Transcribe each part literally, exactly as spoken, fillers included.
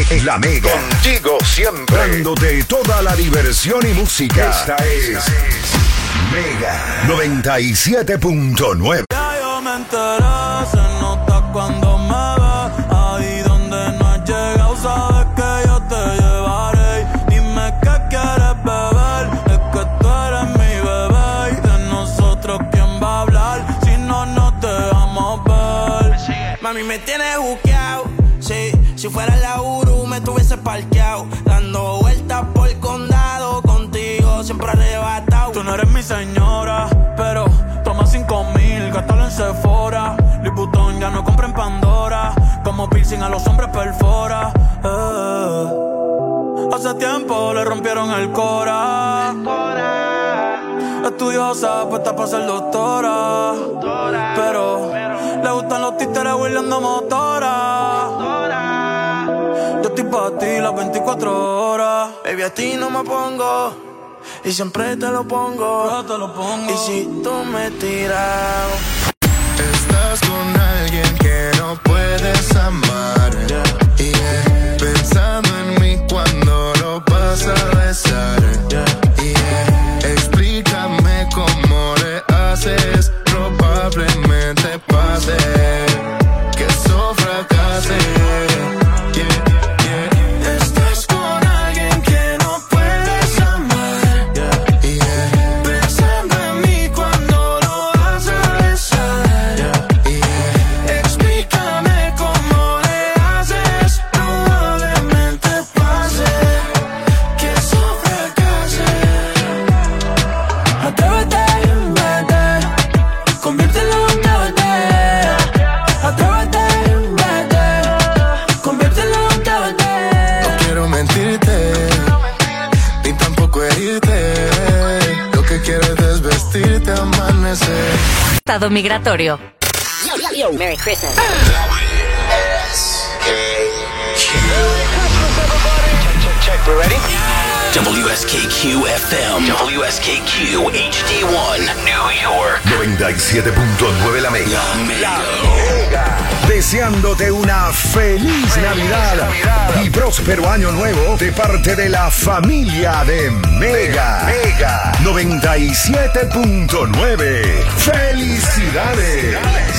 en La Mega. Contigo siempre. Dándote toda la diversión y música. Esta es Mega noventa y siete punto nueve. Ya yo me enteré, se nota cuando me ve. Ahí donde no has llegado, sabes que yo te llevaré. Dime qué quieres beber, es que tú eres mi bebé. Y de nosotros, ¿quién va a hablar? Si no, no te vamos a ver. Mami, me tienes juqueado, sí. Si fuera la Uru, me tuviese parqueado. Dando vueltas por el condado, contigo siempre arrebatado. Tú no eres mi señora, pero toma cinco mil, gástalo en Sephora. Liputón ya no compra en Pandora. Como piercing a los hombres perfora. eh. Hace tiempo le rompieron el cora. Estudiosa, puesta para ser doctora. Pero le gustan los títeres huirleando motora. Yo estoy pa' ti las veinticuatro horas. Baby, a ti no me pongo y siempre te lo pongo. Yo te lo pongo. Y si tú me tiras, estás con alguien que no puedes amar. Yeah. Yeah. Pensando en mí cuando lo vas a besar. Yeah. Yeah. Explícame cómo le haces. Probablemente pase que eso fracase. Estado migratorio. Yo, yo, yo, Merry Christmas. We ready? W S K Q F M, W S K Q H D one, New York. noventa y siete punto nueve La Mega. La Mega. Deseándote una feliz Navidad y próspero año nuevo de parte de la familia de Mega. Mega noventa y siete punto nueve. ¡Felicidades!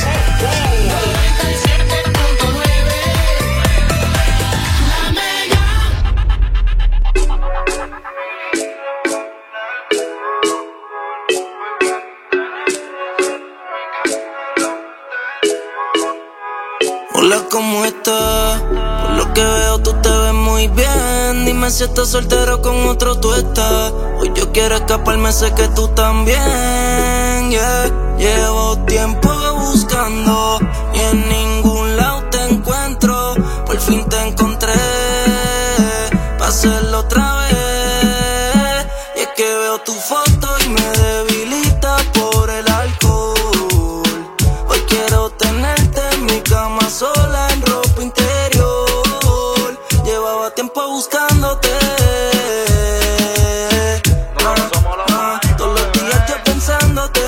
hola, ¿cómo estás? Por lo que veo tú te ves muy bien. Dime si estás soltero con otro tú estás. Hoy yo quiero escaparme, sé que tú también, yeah. Llevo tiempo buscando y en ningún lado te encuentro. Por fin te encontré, pa' hacerlo otra vez. Y es que veo tu foto y me debilita por el alcohol. Hoy quiero tenerte en mi cama sola en ropa interior. Llevaba tiempo buscándote. Ah, ah, todos los días yo pensándote.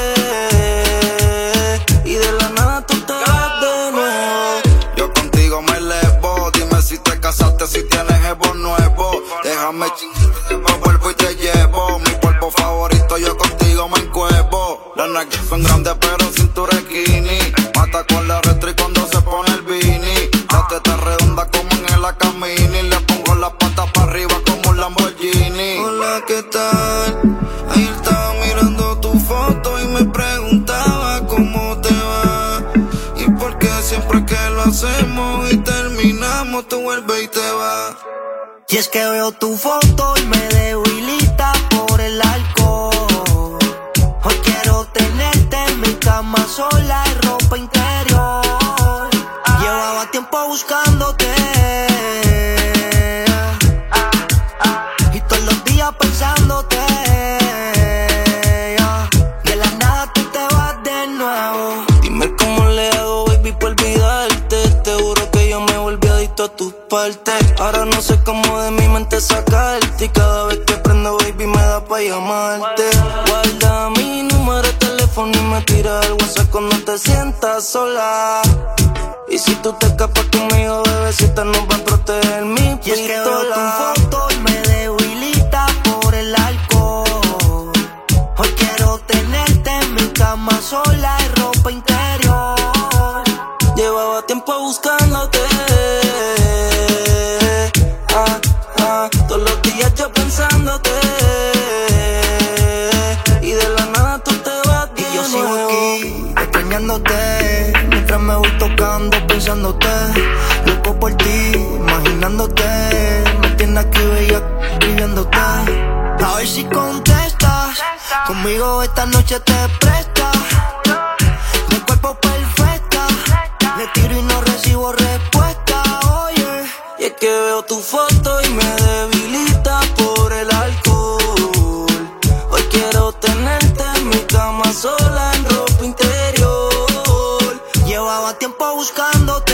Y de la nada tú te vas de nuevo. Yo contigo me elevo. Dime si te casaste, si tienes jevo nuevo. Déjame chingar, me vuelvo y te llevo. Mi cuerpo favorito, yo contigo me encuevo. Las nalgas son grandes pero cintura skinny. Mata con la retro y cuando se pone el beanie. La teta redonda como en el Acamini. Le pongo las patas para arriba como un Lamborghini. Hola, ¿qué tal? Ayer estaba mirando tu foto y me preguntaba cómo te va. Y por qué siempre que lo hacemos y terminamos tú vuelves y te vas. Y es que veo tu foto y me debilita por el alcohol. Hoy quiero tenerte en mi cama sola en ropa interior. Llevaba tiempo buscándote. Y todos los días pensándote. De la nada tú te vas de nuevo. Dime cómo le hago, baby, por olvidarte. Te juro que yo me volví adicto a tus partes. Ahora no sé cómo de mi mente sacarte. Y cada vez que prendo, baby, me da pa' llamarte. Guarda mi número de teléfono y me tira el WhatsApp cuando te sientas sola. Y si tú te escapas conmigo, bebecita, nos van a proteger mi pistola. Y es que veo tu foto y me debilita por el alcohol. Hoy quiero tenerte en mi cama sola y ropa interior. Llevaba tiempo buscándote. Ah, ah, todos los días yo pensándote. Y de la nada tú te vas de Y yo sigo nuevo. aquí, extrañándote. Mientras me voy tocando, pensándote. Loco por ti, imaginándote. Me tienes aquí bella, escribiéndote. A ver si contestas. Conmigo esta noche te prestas. Mi cuerpo perfecta. Le tiro y no recibo respuesta. Oye, Y es que veo tu foto y me debilita por el alcohol. Hoy quiero tenerte en mi cama sola en ropa interior. llevaba tiempo buscándote.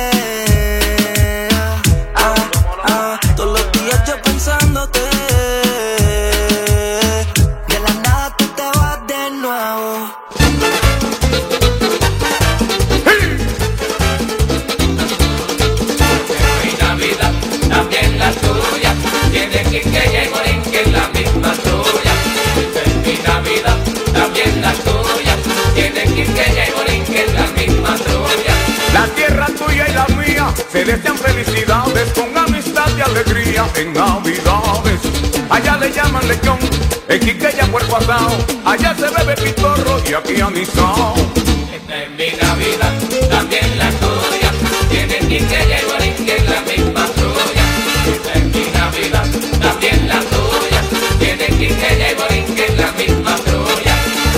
Ah, ah, todos los días yo pensándote. De la nada tú te vas de nuevo. Mi Navidad, también la tuya. Tiene que que y Morín, que es la misma tuya. Mi Navidad, también la tuya. Tiene que que y Morín, que es la misma tuya. La tierra tuya y la mía se desean felicidades con amistad y alegría en Navidades. Allá le llaman lechón, en Quiqueya puerco asado. Allá se bebe pitorro y aquí anisao. Esta es mi Navidad, también la tuya. Tiene que que y Morín, que es la misma tuya. Esta es mi Navidad, también la tuya. Tiene que que y Morín, que es la misma tuya.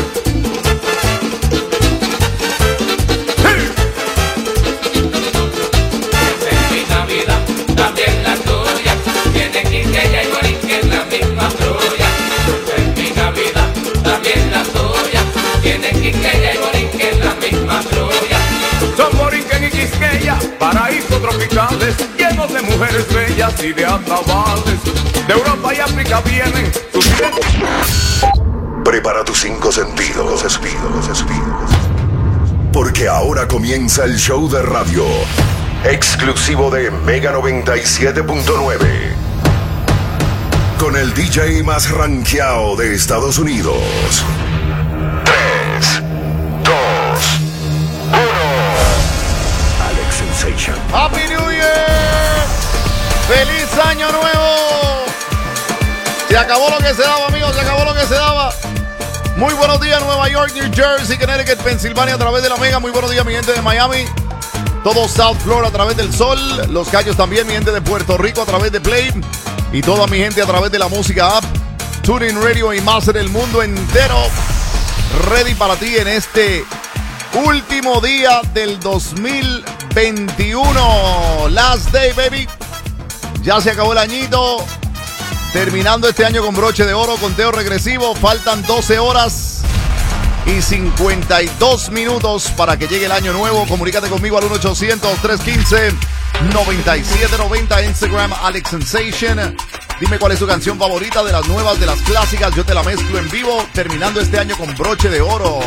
Esta es mi Navidad, también la tuya. Tiene que que y Morín, que es la misma tuya. Esta es mi Navidad, también la tuya. Tiene que que y Morín, que es la misma tuya. Son Borinquen y Quisqueya, paraísos tropicales, llenos de mujeres bellas y de atabales. De Europa y África vienen sus... Prepara tus cinco sentidos, sentidos, sentidos. Porque ahora comienza el show de radio exclusivo de Mega noventa y siete punto nueve. Con el D J más rankeado de Estados Unidos. tres, dos, uno. Alex Sensation. ¡Happy New Year! ¡Feliz Año Nuevo! Se acabó lo que se daba, amigos, se acabó lo que se daba. Muy buenos días, Nueva York, New Jersey, Connecticut, Pensilvania, a través de la Mega. Muy buenos días, mi gente de Miami. Todo South Florida a través del Sol. Los Cayos también, mi gente de Puerto Rico a través de Play. Y toda mi gente a través de la música app, TuneIn Radio y más en el mundo entero. Ready para ti en este último día del dos mil veintiuno. Last day, baby. Ya se acabó el añito. Terminando este año con broche de oro, conteo regresivo. Faltan doce horas y cincuenta y dos minutos para que llegue el año nuevo. Comunícate conmigo al uno ochocientos, tres uno cinco, nueve siete nueve cero. Instagram, Alex Sensation. Dime cuál es tu canción favorita, de las nuevas, de las clásicas. Yo te la mezclo en vivo, terminando este año con broche de oro.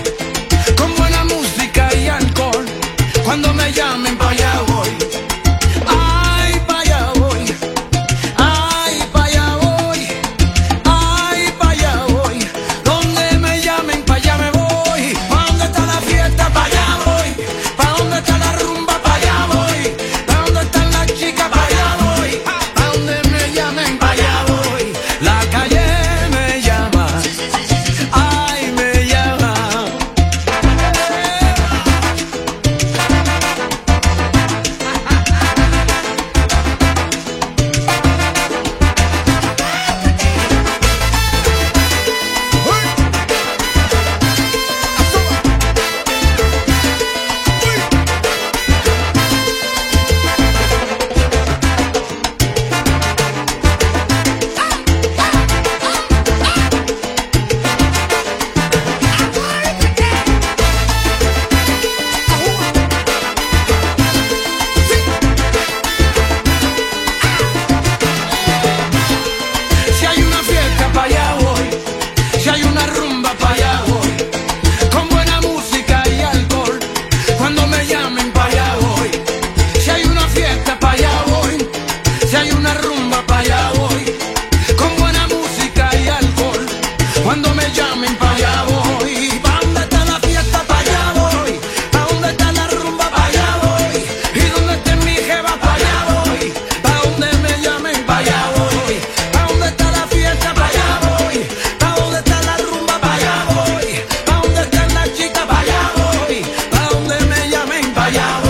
Cuando me llamen pa' allá voy. Cuando me llamen pa' allá voy. ¿Pa' dónde está la fiesta? Pa' allá voy. ¿Pa' dónde está la rumba? Pa' allá voy. ¿Y dónde está mi jeva? Pa' allá voy. ¿Pa' dónde me llamen? Pa' allá voy. ¿Pa' dónde está la fiesta? Pa' allá voy. ¿Pa' dónde está la rumba? Pa' allá voy. ¿Pa' dónde están las chicas? Pa' allá voy. ¿Pa' dónde me llamen? Pa' allá voy.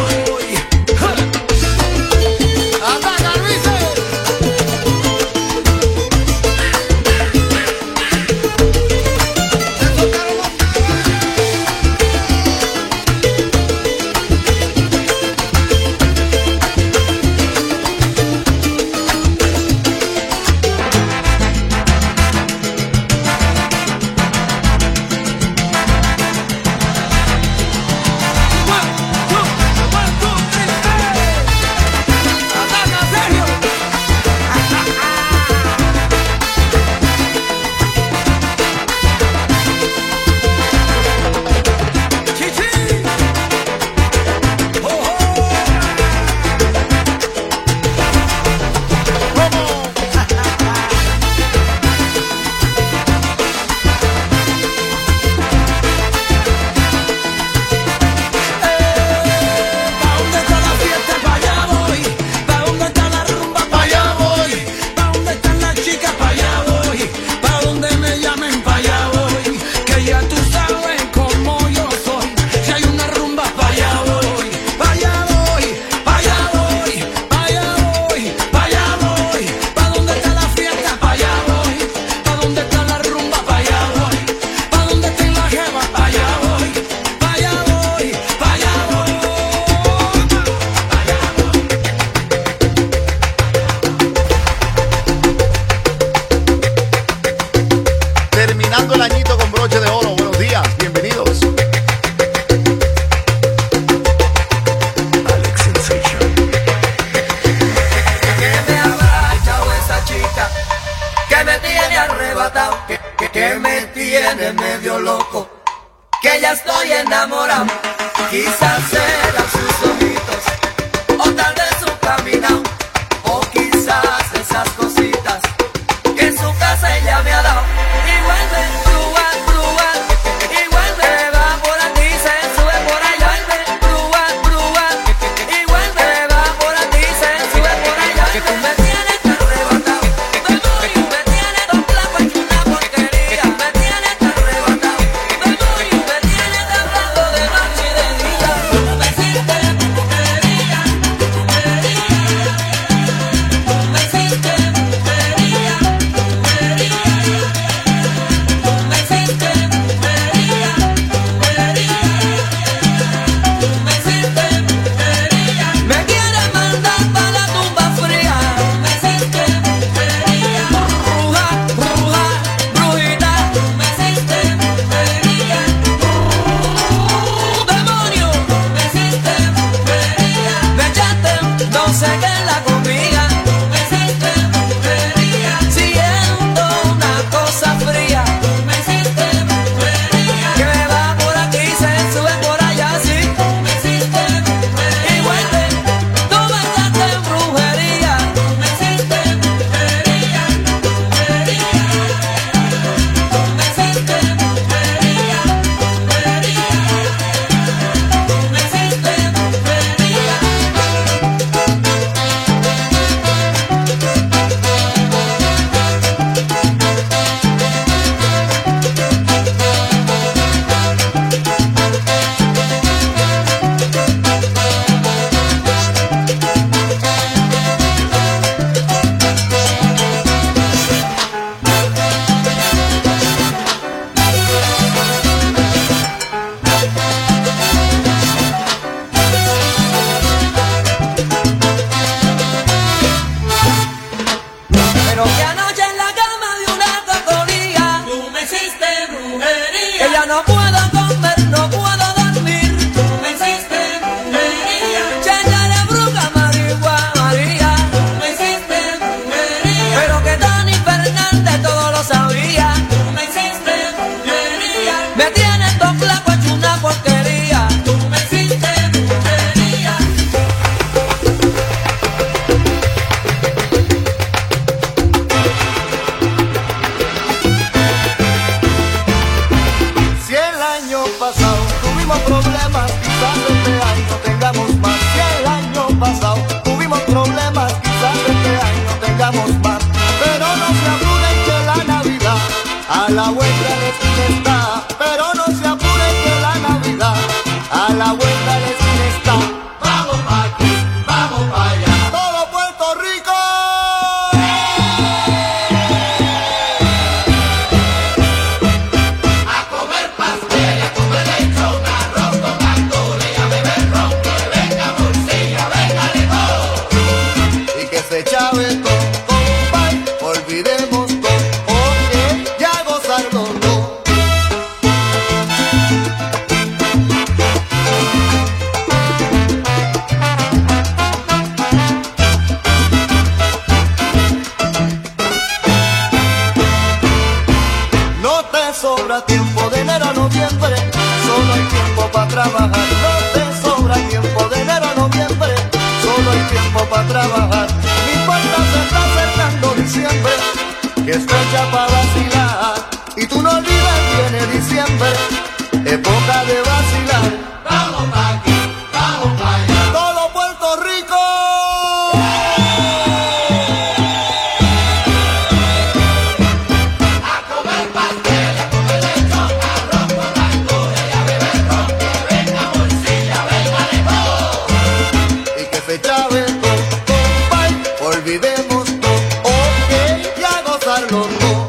problemas, quizás este año tengamos más. Si el año pasado tuvimos problemas, quizás este año tengamos más. Pero no se apuren que la Navidad a la vuelta de la esquina está. Pero no se apuren que la Navidad a la vuelta de la esquina está. Vamos pa' aquí, vamos pa' allá. Todo Puerto Rico. A comer pastel, a comer lechón, arroz con cantules, a beber ron, que venga morcilla, venga limón. Y que se chave todo, compay, olvidemos todo, ok, ya gozarlo no. No te sobra tiempo de enero a noviembre, solo hay tiempo para trabajar. No te sobra tiempo de enero a noviembre, solo hay tiempo para trabajar. No importa, se está acercando diciembre, que es fecha para vacilar. Y tú no olvides, viene diciembre, época de vacilar. Vamos pa' aquí, vamos pa' allá. Todo Puerto Rico. A comer pastel, a comer lechón, arroz con cantules, a beber ron, que venga morcilla, venga limón. Y que se chave todo, compay, olvidemos todo, ok, ya gozarlo todo.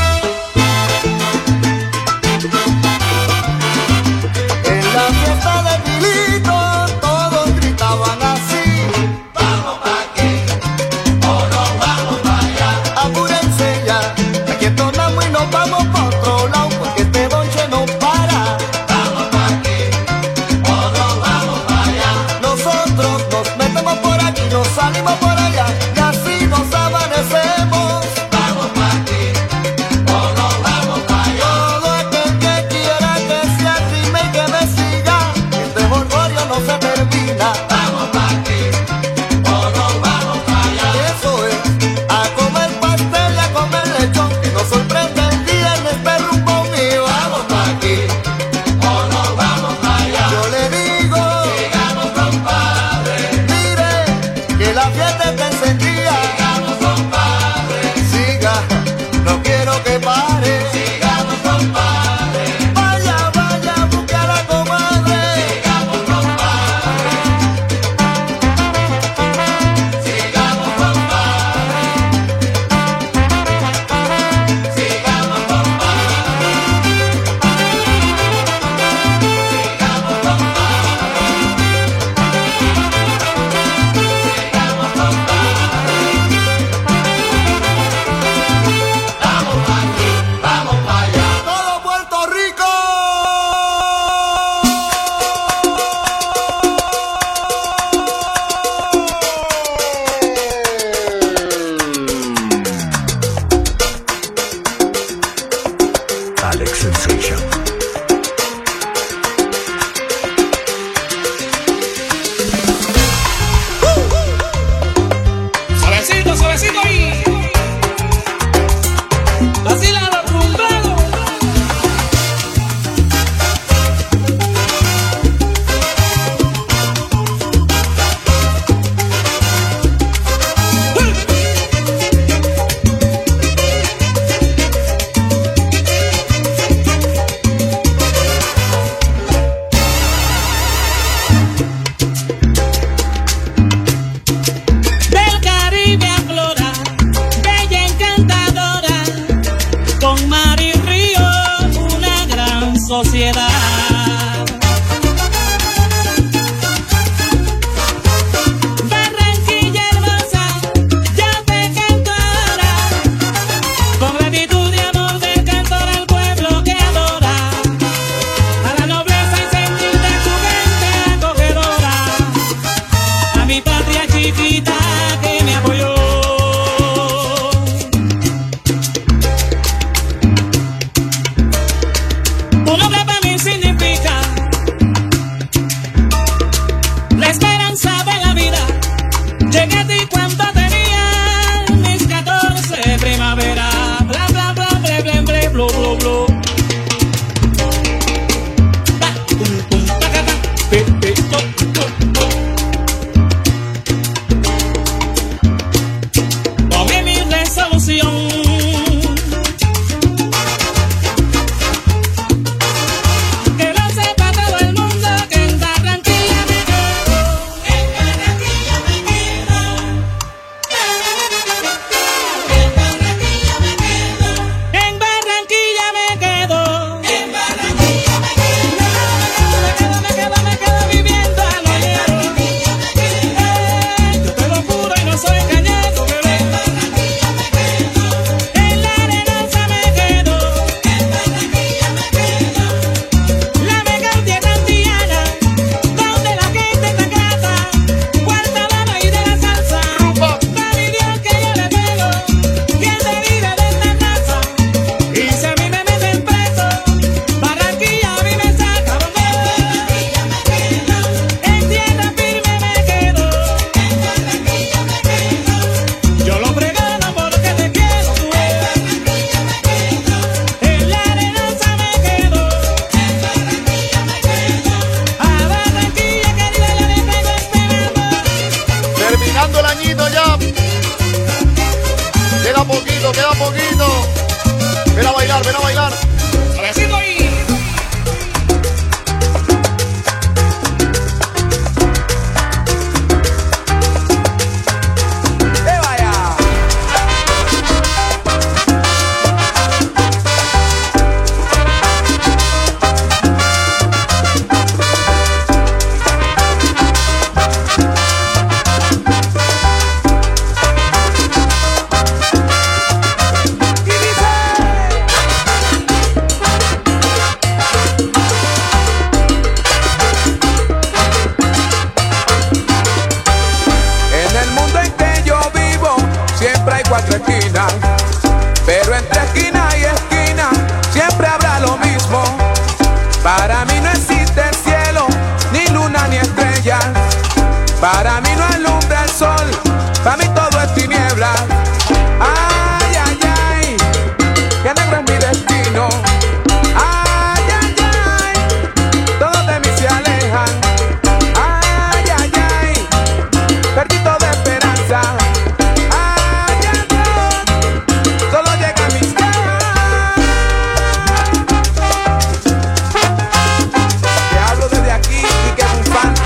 En la fiesta de Pilito todos gritaban así. Vamos pa' aquí, o nos vamos pa' allá. Apúrense ya, aquí entonamos y nos vamos pa' otro lado, porque este bonche no para. Vamos pa' aquí, o nos vamos pa' allá. Nosotros nos metemos por aquí, nos salimos por allá, y así nos amanecemos. Vamos pa' aquí, o nos vamos pa' allá. Todo aquel que quiera que se arrime y que me siga, este jolgorio no se termina. Vamos pa' aquí, o nos vamos pa' allá. Eso es, a comer pastel y a comer lechón, que nos sorprende el día en este rumbo mío. Vamos pa' aquí, o nos vamos pa' allá. Yo le digo, Sigamos, compadre, mire, que la fiesta está encendida. sigamos, compadre, Siga, no quiero que pare. sigamos, compadre, Vaya, vaya, busque a la comadre. sigamos, compadre, sigamos, compadre, sigamos, vamos pa' aquí, vamos pa' allá. Todo Puerto Rico. Alex Sensation. Suavecito, suavecito ahí. Vacila los rumberos. Del Caribe aflora, bella encantadora, con mar y río, una gran sociedad. Barranquilla hermosa, yo te canto ahora, con gratitud y amor del cantor al pueblo que adora, a la nobleza y sentir de su gente acogedora, a mi patria chiquita que me apoyó. Un hombre para mí significa Para mí no alumbra el sol, para mí todo es tiniebla. Ay, ay, ay, que negro es mi destino. Ay, ay, ay, todos de mí se alejan. Ay, ay, ay, perdí toda esperanza. Ay, ay, ay, solo llega a mis quejas. Te hablo desde aquí y que bufante.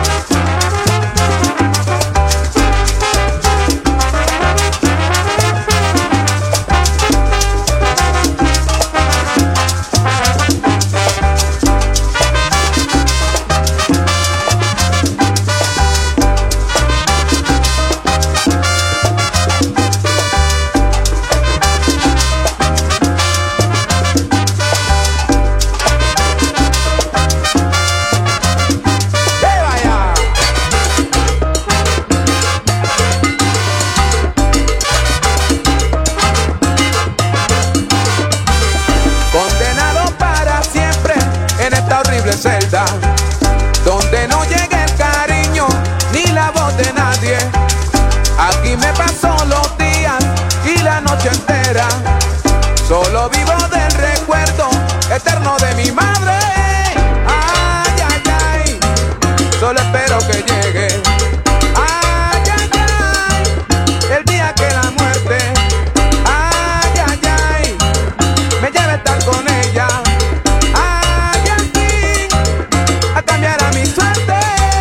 Celda, donde no llega el cariño ni la voz de nadie. Aquí me paso los días y la noche entera. Solo vivo del recuerdo eterno de mi madre. Ay, ay, ay, solo espero que llegue. Ay, ay, ay, el día que la muerte, ay, ay, ay, me lleve a estar con ella. Cambiará mi suerte.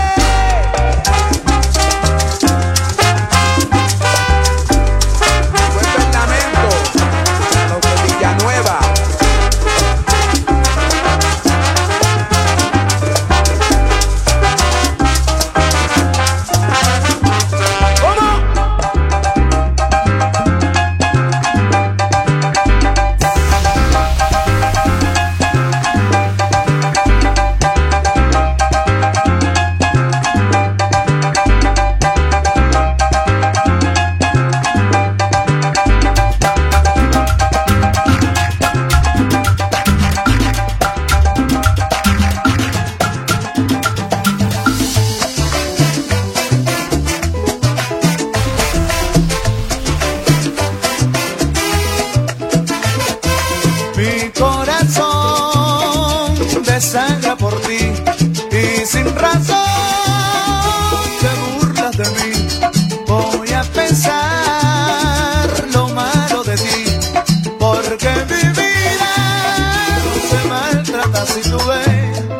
Vuelvo el lamento a los de Villanueva. Sangra por ti y sin razón te burlas de mí. Voy a pensar lo malo de ti, porque mi vida no se maltrata si tú ves.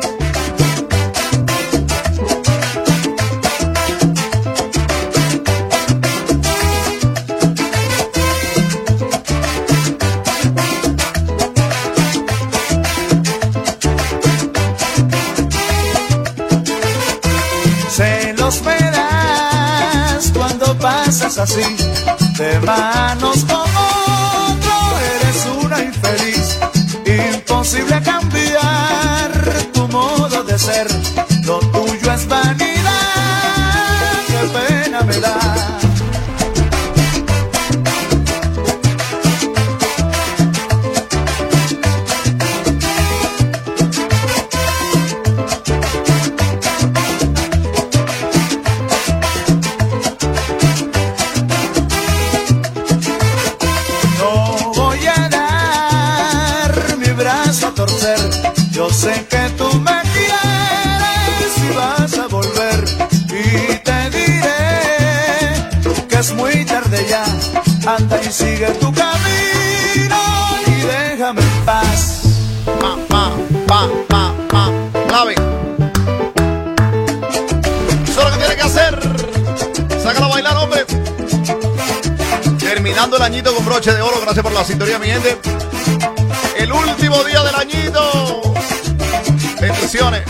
Pasas así, de manos con otro, eres una infeliz. Imposible cambiar tu modo de ser, lo tuyo es vanidad, qué pena me da. Yo sé que tú me quieres y vas a volver, y te diré que es muy tarde ya. Anda y sigue tu camino y déjame en paz. Pa, pa, pa, pa, pa, clave. Eso es lo que tiene que hacer. Sácalo a bailar, hombre. Terminando el añito con broche de oro. Gracias por la sintonía, mi gente. El último día del añito. Bendiciones.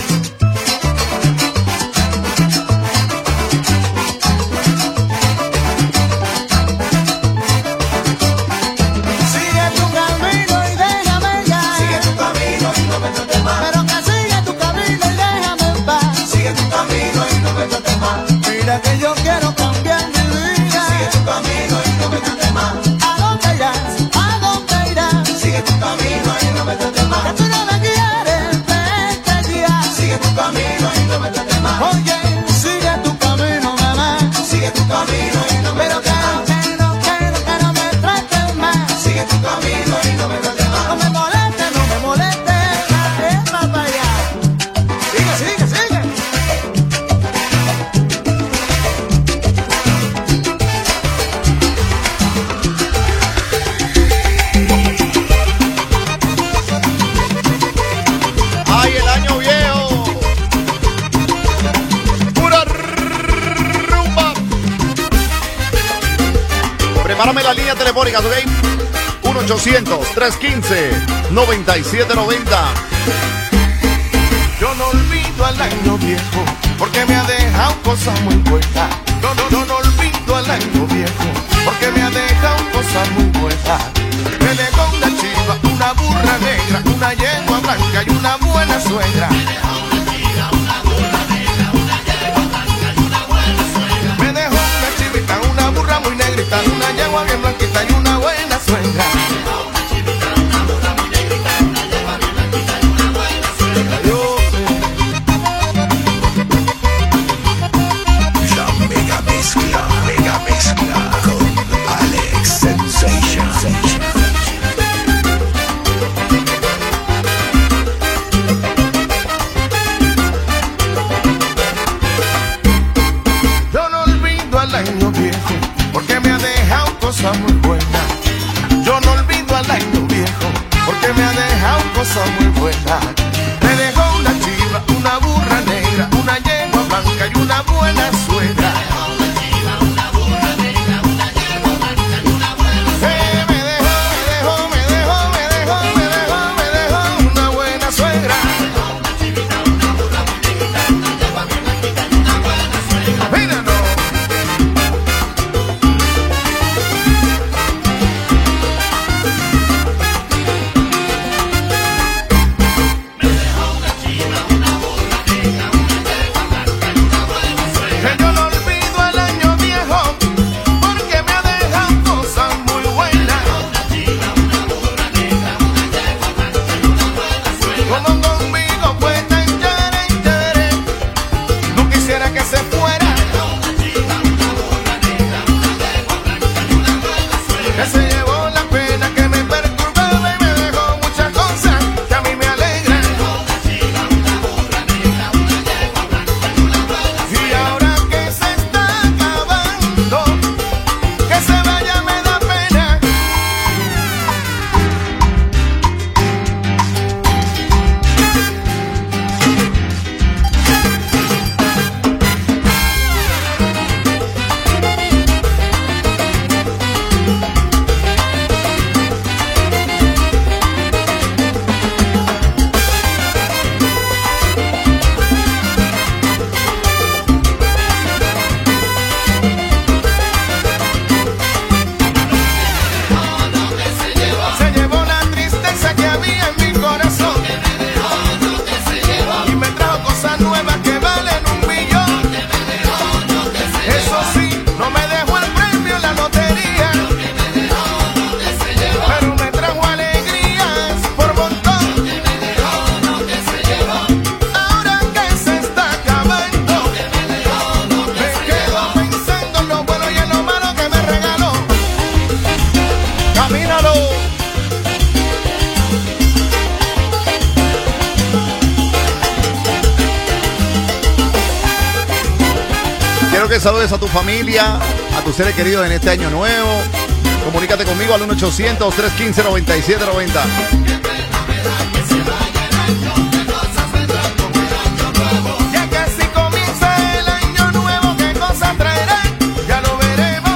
Sigue tu camino y déjame ya. Sigue tu camino y no me trates más. Pero que sigue tu camino y déjame en paz. Sigue tu camino y no me trates más. Mira que yo quiero cambiar mi vida. Sigue tu camino y no me trates más. ¿A dónde irás? ¿A dónde irás? Sigue tu camino y no me trates más. Que tú no me quieres, vete ya. Sigue tu Prepárame las líneas telefónicas, ¿ok? uno ochocientos, tres uno cinco, nueve siete nueve cero. Yo no olvido al año viejo, porque me ha dejado cosas muy buenas. Yo no, yo no olvido al año viejo, porque me ha dejado cosas muy buenas. Me dejó una chiva, una burra negra, una yegua blanca y una buena suegra. Me dejó una chiva, una burra negra, una yegua blanca y una buena suegra. Me dejó una chivita, una burra muy negrita, una yegua bien blanquita y una buena suegra. Me dejó una chivita, una burra muy negrita, una yegua bien blanquita y una buena suegra. Yo La mega mezcla, mega mezcla con Alex Sensation. Yo no olvido al año viejo, porque me ha dejado cosas muy buenas. Yo no olvido al año viejo, porque me ha dejado cosas muy buenas. Me dejó una chiva, una burra negra, una yegua blanca y una buena suegra. Eh, me dejó, me dejó, me dejó, me dejó, me dejó, me dejó una buena suegra. Míralo. Que yo no olvido el año viejo, porque me ha dejado cosas muy buenas. Como conmigo fue tan chévere, chévere, no quisiera que se fuera. Que se llevó la pena que me perturbaba y me dejó muchas cosas que a mí me alegran. Y ahora que se está acabando, que se vaya me da pena. Se llevó la tristeza que había en mi corazón y me trajo cosas nuevas que valen un millón. Eso sí, no me dejó el premio en la lotería, pero me trajo alegrías por montón. Ahora que se está acabando, me quedo pensando en lo bueno y en lo malo que me regaló. ¡Camínalo! Quiero que saludes a tu familia, a tus seres queridos en este año nuevo. Comunícate conmigo al uno ochocientos, tres uno cinco, nueve siete nueve cero. Ya casi comienza el año nuevo, ¿qué cosa traerá? Ya lo veremos.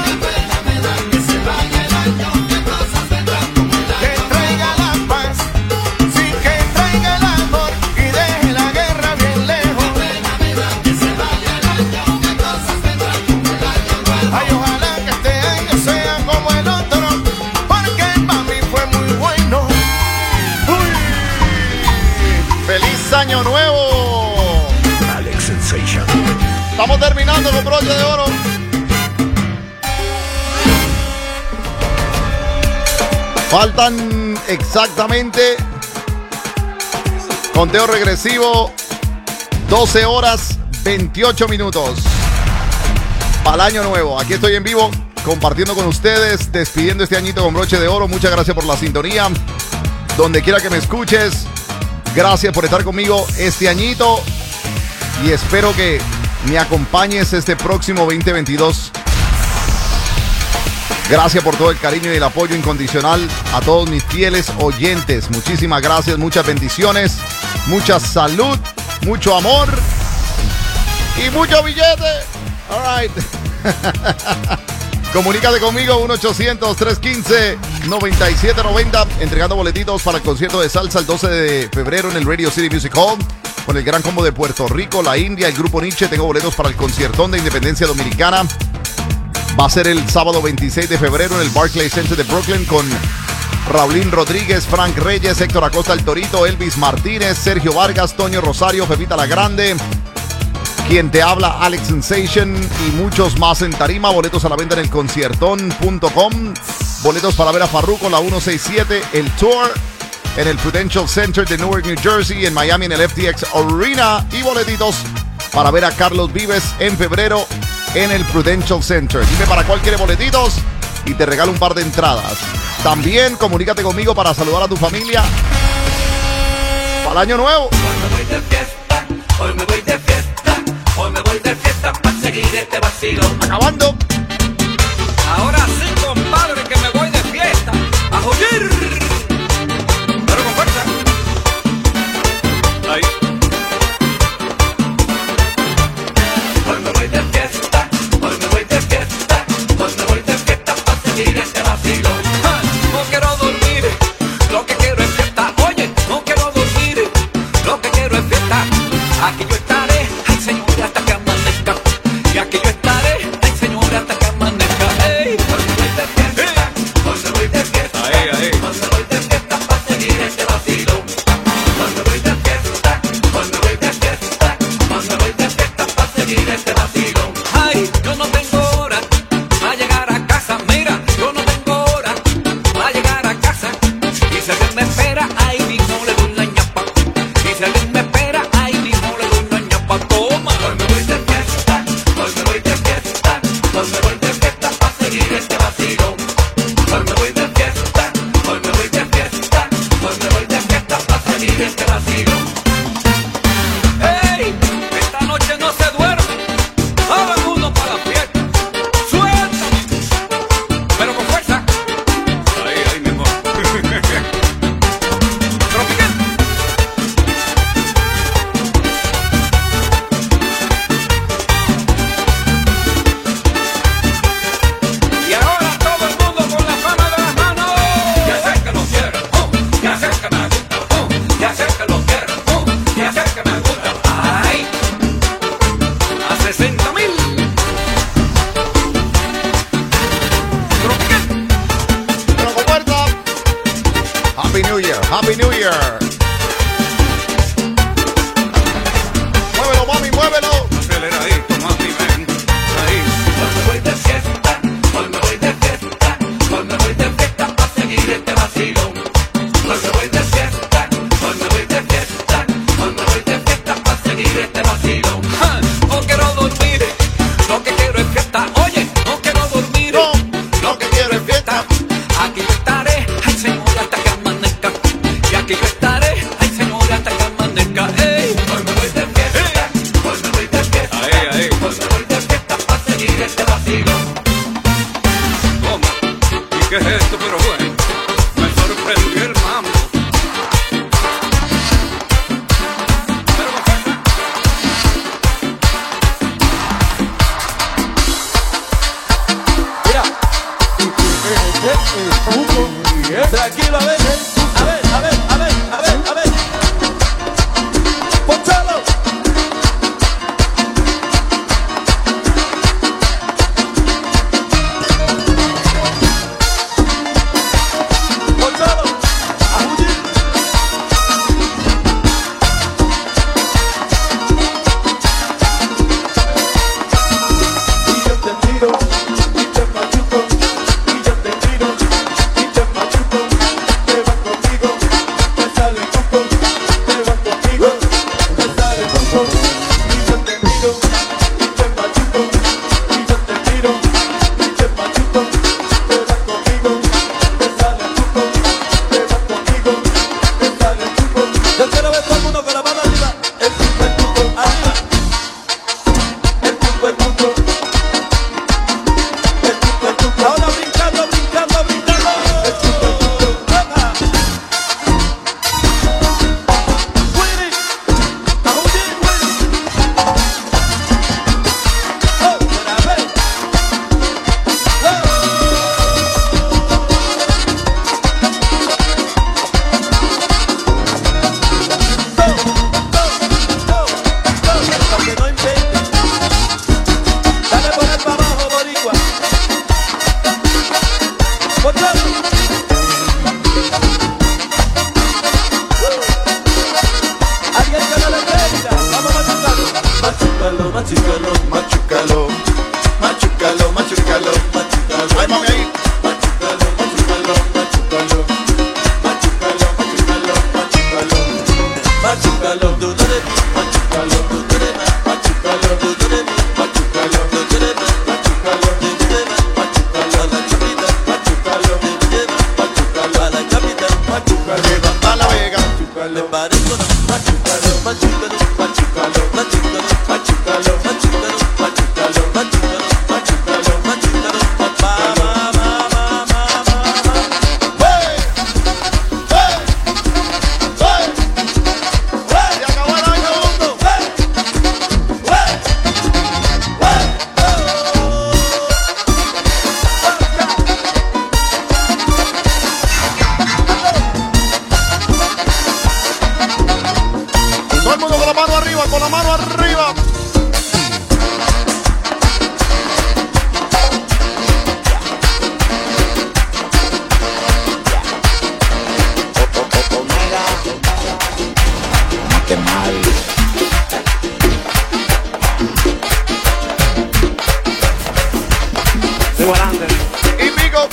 Que traiga la paz, sí, que traiga el amor y deje la guerra bien lejos. Ay, ojalá que este año sea como el otro, porque para mí fue muy bueno. Uy, ¡feliz año nuevo! Alex Sensation. Estamos terminando con broche de oro. Faltan exactamente, conteo regresivo, doce horas veintiocho minutos para el año nuevo. Aquí estoy en vivo compartiendo con ustedes, despidiendo este añito con broche de oro. Muchas gracias por la sintonía. Donde quiera que me escuches, gracias por estar conmigo este añito y espero que me acompañes este próximo veinte veintidós. Gracias por todo el cariño y el apoyo incondicional a todos mis fieles oyentes. Muchísimas gracias, muchas bendiciones, mucha salud, mucho amor y mucho billete. All right. Comunícate conmigo, uno ochocientos, trescientos quince, noventa y siete noventa, entregando boletitos para el concierto de salsa el doce de febrero en el Radio City Music Hall, con el gran combo de Puerto Rico, la India, el grupo Nietzsche. Tengo boletos para el conciertón de Independencia Dominicana. Va a ser el sábado veintiséis de febrero en el Barclays Center de Brooklyn con Raulín Rodríguez, Frank Reyes, Héctor Acosta el Torito, Elvis Martínez, Sergio Vargas, Toño Rosario, Pepita La Grande, quien te habla, Alex Sensation y muchos más en tarima. Boletos a la venta en el conciertón punto com. Boletos para ver a Farruko, la ciento sesenta y siete, el tour en el Prudential Center de Newark, New Jersey, en Miami en el F T X Arena, y boletitos para ver a Carlos Vives en febrero en el Prudential Center. Dime para cuál quiere boletitos y te regalo un par de entradas. También comunícate conmigo para saludar a tu familia para el año nuevo. Hoy me voy de fiesta, hoy me voy de fiesta, hoy me voy de fiesta para seguir este vacilo. Acabando. Ahora sí, compadre, que me voy de fiesta a joder. Pero con fuerza. Ahí. Hoy me voy de fiesta, hoy me voy de fiesta, hoy me voy de fiesta para seguir este vacilo. Ah, no quiero dormir, lo que quiero es fiesta. Oye, no quiero dormir, lo que quiero es fiesta. Aquí yo estaré, ay señor, hasta que amanezca. Y aquí yo estaré, ay señor, hasta que amanezca. Ey, hoy me voy de fiesta, hoy me voy de fiesta, ahí, ahí. Hoy me voy de fiesta para seguir este vacilo. Hoy me voy de fiesta, hoy me voy de fiesta, hoy me voy de fiesta para seguir este vacilo. Ay, yo no tengo hora para llegar a casa. Mira, yo no tengo hora para llegar a casa. Y si alguien me espera, ahí mismo le doy la ñapa. Y si alguien me espera, ahí mismo le doy la ñapa. Toma. Hoy me voy de fiesta, hoy me voy de fiesta, hoy me voy de fiesta para seguir este vacilo. Hoy me voy de fiesta, hoy me voy de fiesta, hoy me voy de fiesta para seguir este vacilo. ¡Ey! Esta noche no se duerme. Todo el mundo para la fiesta. Suéltame. Pero con fuerza. Ahí, ahí mismo. Tropical. Y ahora todo el mundo con la palma de las manos. Ya sé que lo quiero, oh, ya sé que me gusta, oh, ya sé que lo quiero, oh, ya sé que me gusta. Ay, a sesenta mil. Pero con fuerza. Happy New Year, Happy New Year. Muévelo, mami, muévelo. Aceleradito, mami, ven. Ahí. Hoy me voy de fiesta, hoy me voy de fiesta, hoy me voy de fiesta para seguir este vacilo. Hoy me voy de fiesta, hoy me voy de fiesta, hoy me voy de fiesta para seguir este vacilo. Ja, no quiero dormir, lo que quiero es fiesta. Oye, no quiero dormir, No. lo que quiero es fiesta. Aquí yo estaré, ay señor, hasta que amanezca. Y aquí yo estaré, ay señor, hasta que amanezca. Ey, hoy me voy de fiesta, hoy me voy de fiesta, ahí, ahí. Hoy me voy de fiesta para seguir este vacilo. ¿Cómo? ¿Y qué es esto? Pero bueno, me sorprendió el mambo. Pero con fuerza. Mira, tranquilo, a ver, a ver, a ver, a ver, a ver, a ver. Ponchalo. Ponchalo. A huir. Y yo te tiro, y te machuco, y yo te tiro, y te machuco. Machucalo, machucalo, machucalo, machucalo, machucalo. Ay, mami, ahí. Machucalo, machucalo, machucalo, machucalo, machucalo, machucalo, machucalo, do do de, machucalo, do do de, machucalo, do do de, machucalo, do do de, machucalo, do do de, machucalo, a la chapita, machucalo, do do de, machucalo, a la chapita, machucalo, a la vega, machucalo, parezco, machucalo, machucalo, machucalo, machucalo, machucalo, machucalo, machucalo, machucalo, machucalo, machucalo, papá, mamá, mamá, mamá. ¡Hey! ¡Hey! ¡Hey! ¡Hey! ¡Se acabó el año! ¡Hey! ¡Hey! Todo el mundo con la mano arriba, con la mano arriba. Qué mal. Sigo adelante. Y pico.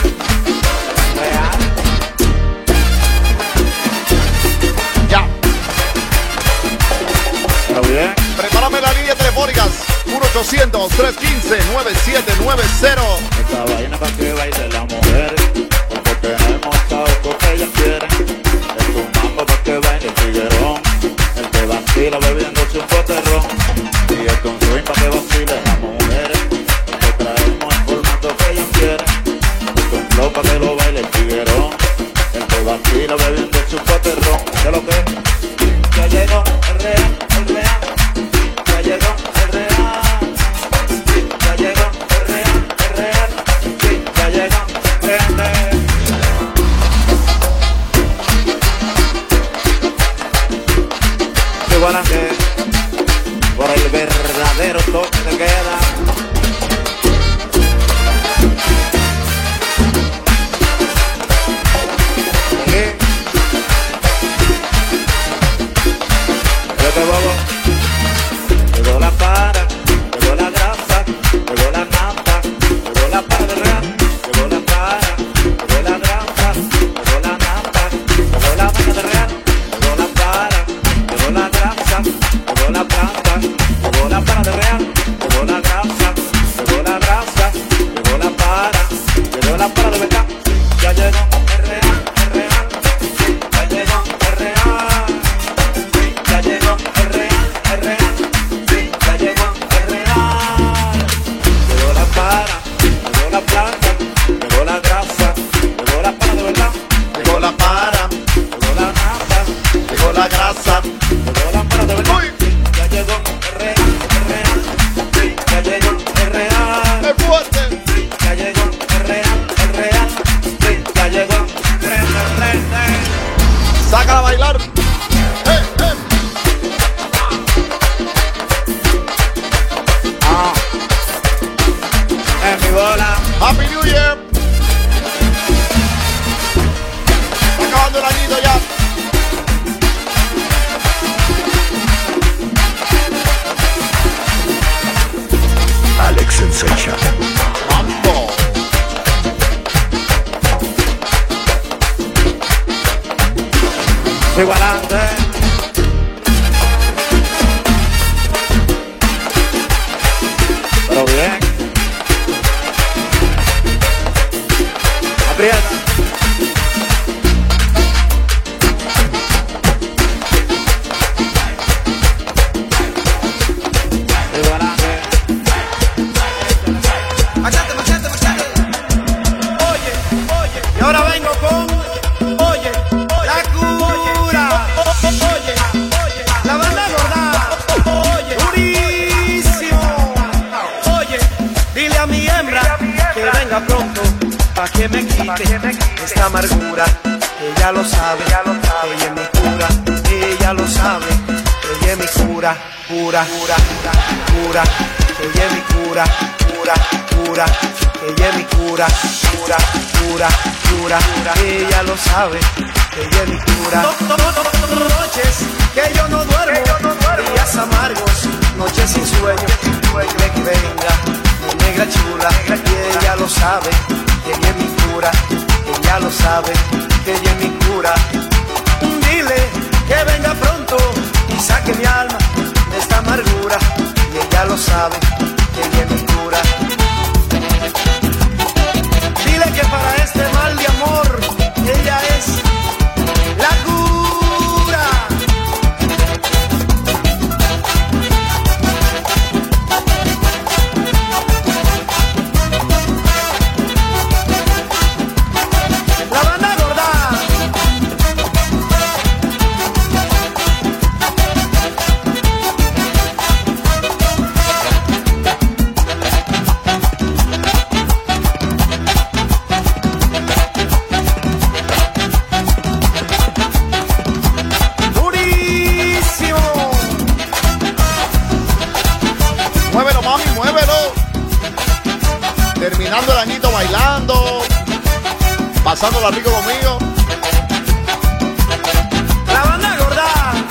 Ya. Pero bien. Prepárame la línea telefónica. uno ochocientos, trescientos quince, noventa y siete noventa. Esta vaina para que baile las mujeres, porque tenemos todo que ellas quieren. Es un mambo para que baile el tiguerón, el que vacila bebiéndose un poterrón. Y es un swing para que vacile las mujeres, que traemos el formato que ellas quieren. Es un flow para que lo baile el tiguerón, el que vacila bebiéndose un poterrón. ¿Qué es lo que? Ya llegó el real, el real. Ya llegó el real. Ya llegó el real, el real. Sí, ya llegó el real. Igual que por el verdadero toque de queda. Sí. Yo te bobo. Llegó la para, llegó la grasa, llegó la nata, llegó la para de real, llegó la para, llegó la grasa, llegó la nata, llegó la para de real, llegó la para, llegó la grasa, llegó la planta, llegó la para de real, llegó la grasa, llegó la grasa, llegó la para, llegó la para de verdad, ya llegó el real, el real, ya llegó el real, ya llegó el real, el real. Ya llegó el real, llegó la para, llegó la planta, llegó la grasa, llegó la para de verdad, Llegó la para, llegó la nata, llegó la grasa. llegó la para de verdad. Ya llegó el real, el real, sí, ya llegó el real, ¡Es fuerte! ya llegó el real, el real, sí, ya llegó el real, el real. ¡Sácala a bailar! ¡Eh, eh! Ah, en mi bola. ¡Happy New Year! Está acabando el añito ya. Alex Sensation. ¡Mambo! Sigo adelante. Pero bien. Aprieta. Sigo adelante. Machete, machete, machete. Oye, oye. Y ahora vengo con, oye, la cura. Oye, oye, la banda gorda. Oye, durísimo. Oye, dile a mi hembra que venga pronto pa' que me quite esta amargura. Ella lo sabe, ella es mi cura. Ella lo sabe, ella es mi cura. Cura, cura, cura. Ella es mi cura, cura, cura. Ella es mi cura, cura, cura, cura. Ella lo sabe, ella es mi cura. Noches que yo no duermo, días amargos, noches noche sin sueño, quiere que venga mi negra chula, y ella lo sabe, que ella es mi cura, ella lo sabe, que ella es mi cura. Dile que venga pronto y saque mi alma de esta amargura, y ella lo sabe, que ella es mi cura. Dile que para este mal de amor, ella es la cura. La banda gorda. Muévelo, mami, muévelo. Terminando el añito bailando, pasándola rico conmigo. La banda gorda.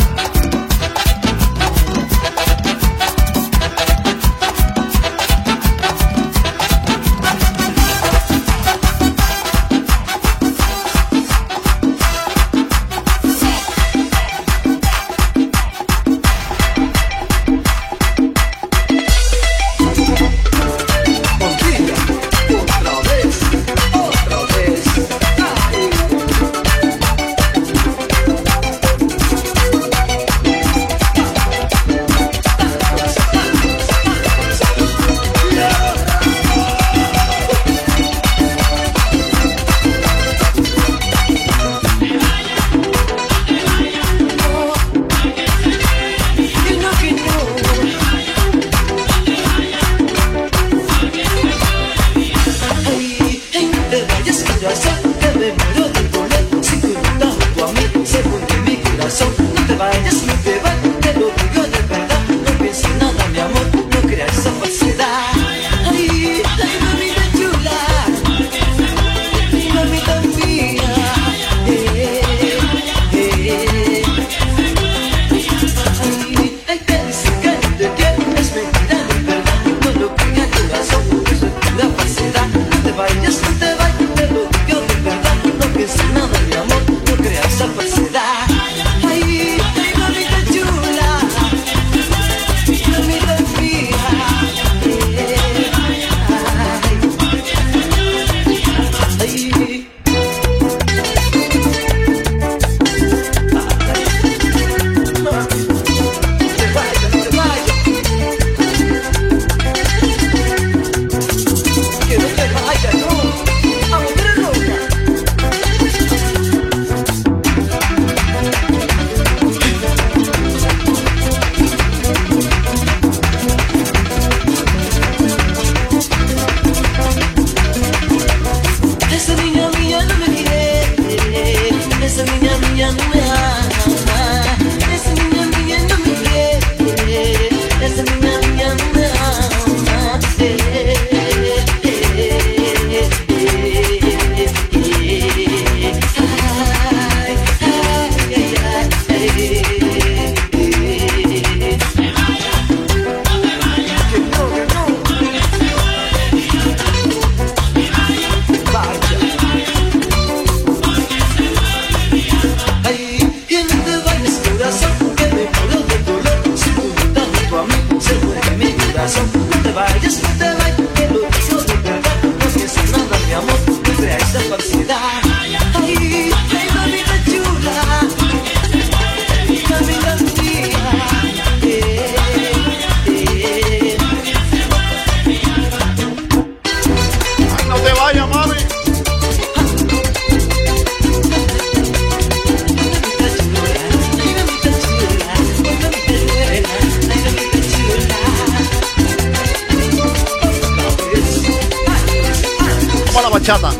Bachata.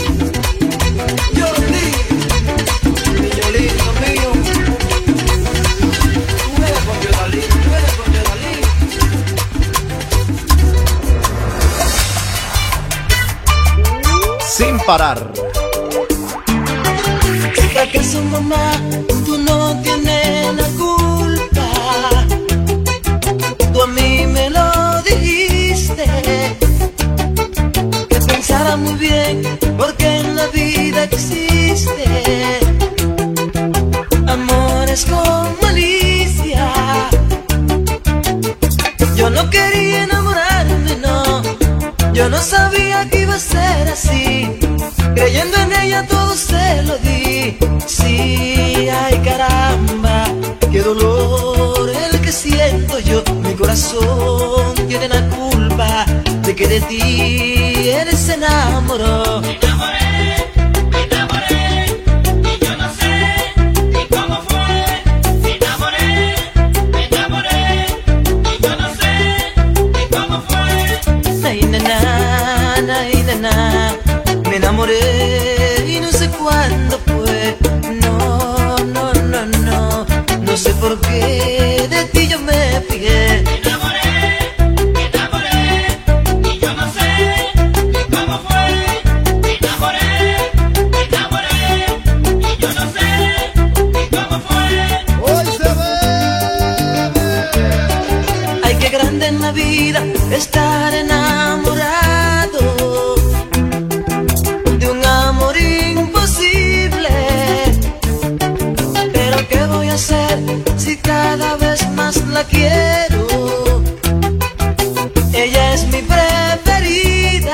Sin parar. Si acaso mamá, tú no tienes la culpa. Tu amigo corazón tiene la culpa de que de ti él se enamoró. Me enamoré, me enamoré, y yo no sé ni cómo fue. Me enamoré, me enamoré, y yo no sé ni cómo fue. Ay, nana, ay, nana, me enamoré y no sé cuándo fue. No, no, no, no, no sé por qué de ti yo me fijé. Me enamoré, me enamoré, y yo no sé ni cómo fue. Me enamoré, me enamoré, y yo no sé ni cómo fue. Hoy se ve. Ay, qué grande en la vida estar enamorado de un amor imposible. Pero ¿qué voy a hacer si cada vez más la quiero? Ella es mi preferida.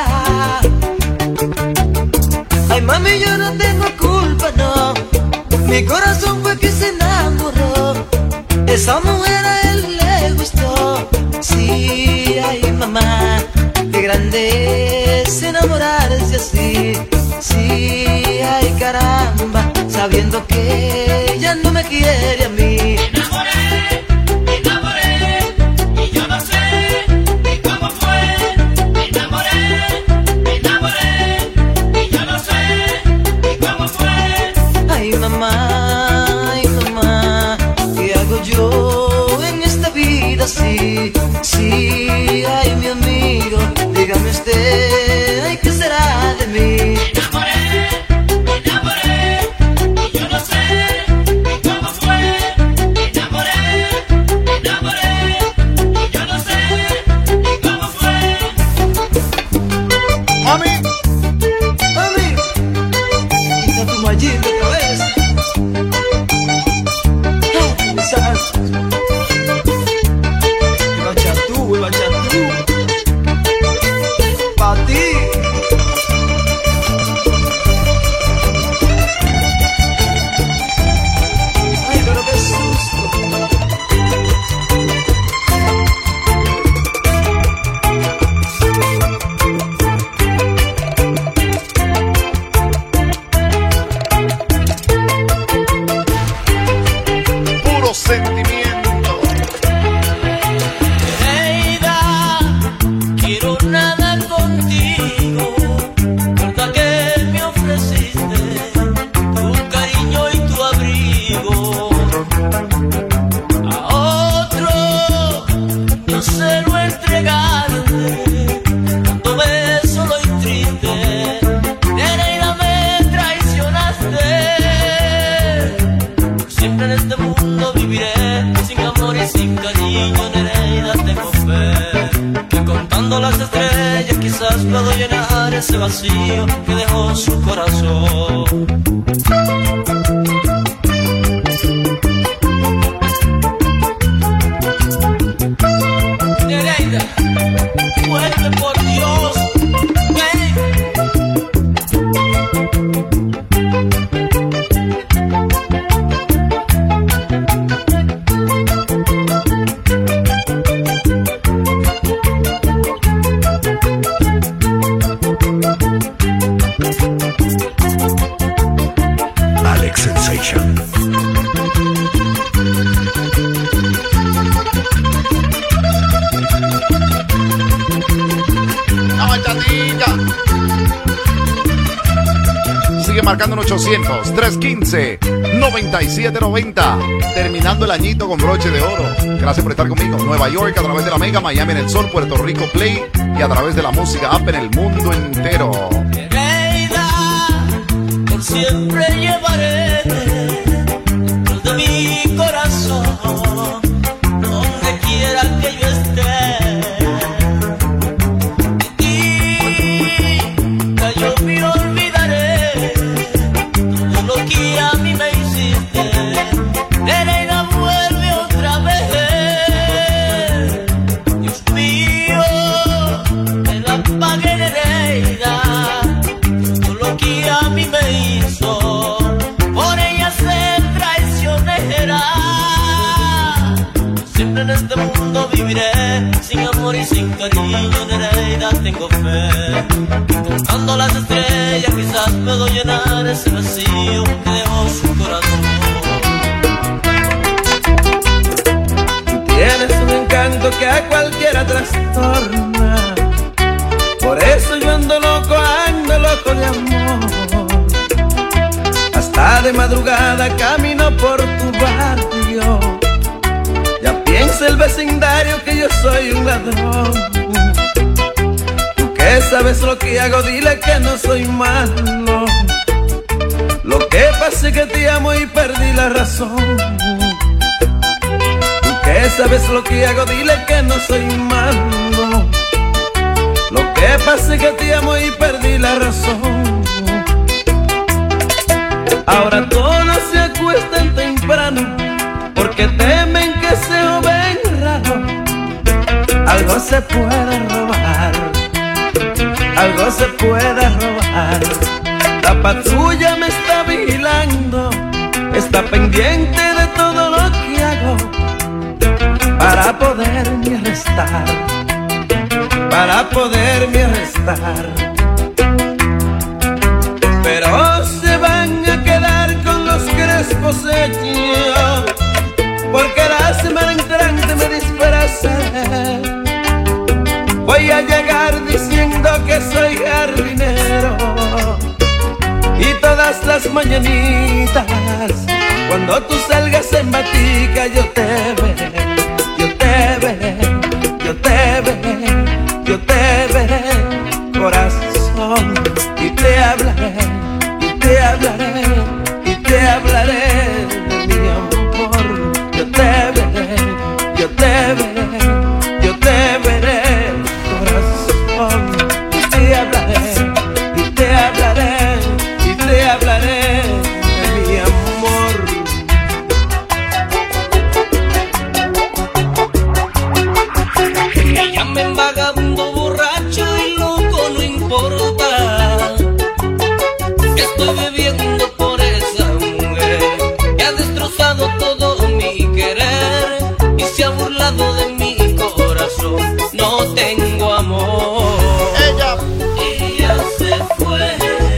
Ay, mami, yo no tengo culpa, no. Mi corazón fue que se enamoró. Esa mujer a él le gustó. Sí, ay, mamá, qué grande es enamorarse así. Sí, ay, caramba, sabiendo que ella no me quiere a mí. Me enamoré, me enamoré, y yo no sé ni cómo fue. Me enamoré, me enamoré, y yo no sé ni cómo fue. Ay, mamá, ay, mamá, ¿qué hago yo en esta vida? Sí, sí, ay, mi amigo, dígame usted, ay, ¿qué será de mí? Me enamoré, me enamoré, y yo no sé ni cómo fue. Me enamoré, me enamoré, y yo no sé ni cómo fue. Mami, Mami, quita tu mallín de otra vez. Ay, qué salsa. Y bachatú, y bachatú. Pa' ti. Ay, pero qué susto. puro sentimiento. Nereida, quiero nadar contigo, nunca que me ofreciste tu cariño y tu abrigo. A otro no se lo entregaste, tanto beso solo y triste. Nereida, me traicionaste. Siempre en este mundo viviré sin amor y sin cariño. Nereida, tengo fe que contando las estrellas quizás puedo llenar ese vacío que dejó su corazón. Nereida, vuelve por Dios. Ven. Alex Sensation. La bachatilla. Sigue marcando en ochocientos, trescientos quince, noventa y siete noventa. Terminando el añito con broche de oro. Gracias por estar conmigo. Nueva York a través de la Mega, Miami en el Sol, Puerto Rico Play y a través de la música app en el mundo entero. Nereida, por siempre llevaré luz de mi corazón, donde quiera que yo esté. De ti, nunca yo me olvidaré todo lo que a mí me hiciste. Nereida, vuelve otra vez. Dios mío, me la pagué, Nereida, todo lo que a mí me hizo. Por ella este mundo viviré, sin amor y sin cariño, Nereida, tengo fe. Contando las estrellas quizás puedo llenar ese vacío que dejó su corazón. Tienes un encanto que a cualquiera trastorna, por eso yo ando loco, ando loco de amor. Hasta de madrugada camino por tu barrio, ya piensa el vecindario que yo soy un ladrón. Tú que sabes lo que hago, dile que no soy malo. Lo que pasa es que te amo y perdí la razón. Tú que sabes lo que hago, dile que no soy malo. Lo que pasa es que te amo y perdí la razón. Ahora todos se acuestan temprano porque temen que se joven raro. Algo se puede robar, algo se puede robar. La patrulla me está vigilando, está pendiente de todo lo que hago para poderme arrestar, para poderme arrestar. Pero se van a quedar con los crespos hechos, porque la semana entrante me disfrazaré. Voy a llegar diciendo que soy jardinero, y todas las mañanitas cuando tú salgas en batica yo te veré, yo te veré, yo te veré, yo te veré, corazón, y te hablaré, y te hablaré, y te hablaré de mi amor. Yo te veré, yo te veré, yo te veré, corazón, y te hablaré, y te hablaré, y te hablaré de mi amor. Que me llamen vagabundo, borracho y loco, no importa. Estoy bebiendo por esa mujer que ha destrozado todo mi querer y se ha burlado de mi corazón. No tengo amor. Ella, ella se fue,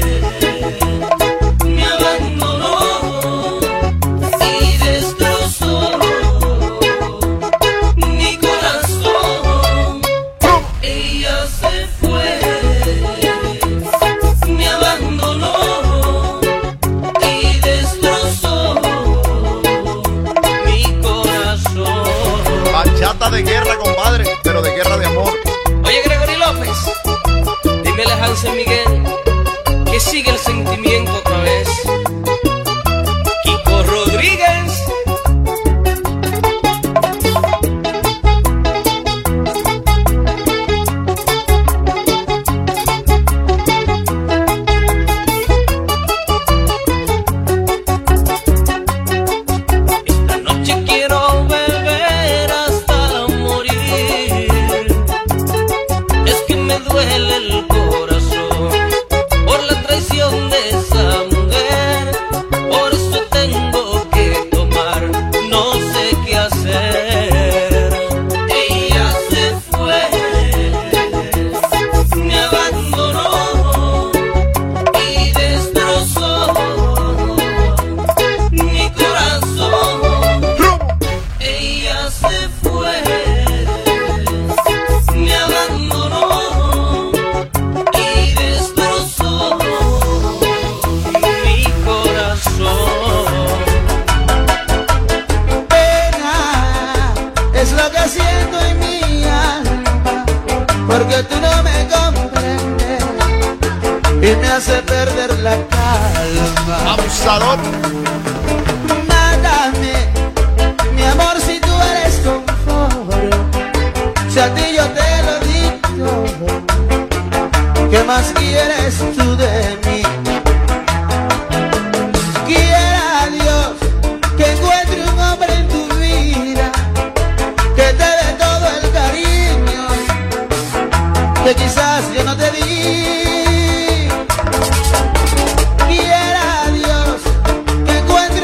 me abandonó y destrozó mi corazón. Ella se fue, me abandonó y destrozó mi corazón. bachata de guerra, compadre, pero de guerra de amor. Oye, Gregory López, dímele a Hansen Miguel que sigue el sentimiento otra vez. Kiko Rodríguez. Esta noche quiero beber hasta morir. Es que me duele el corazón por la traición de esa mujer. Por eso tengo que tomar, no sé qué hacer. Ella se fue, me abandonó y destrozó mi corazón. Ella se fue, me abandonó y destrozó mi corazón. Pena es lo que siento en mi alma, porque tú no me comprendes y me hace perder la calma. Abusador. Mátame, mi amor, si tú eres confort. Si a ti yo te lo digo, ¿qué más quieres tú de mí? Quiera Dios que encuentre un hombre en tu vida que te dé todo el cariño que quizás yo no te di. Quiera Dios que encuentre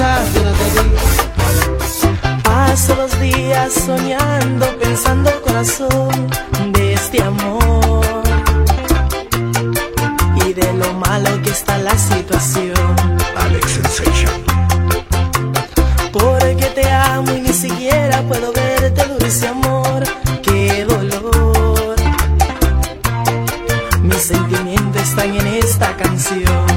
pensando de ti. Paso los días soñando, pensando corazón de este amor y de lo malo que está la situación. Alex Sensation. Porque te amo y ni siquiera puedo verte, dulce amor, qué dolor. Mis sentimientos están en esta canción.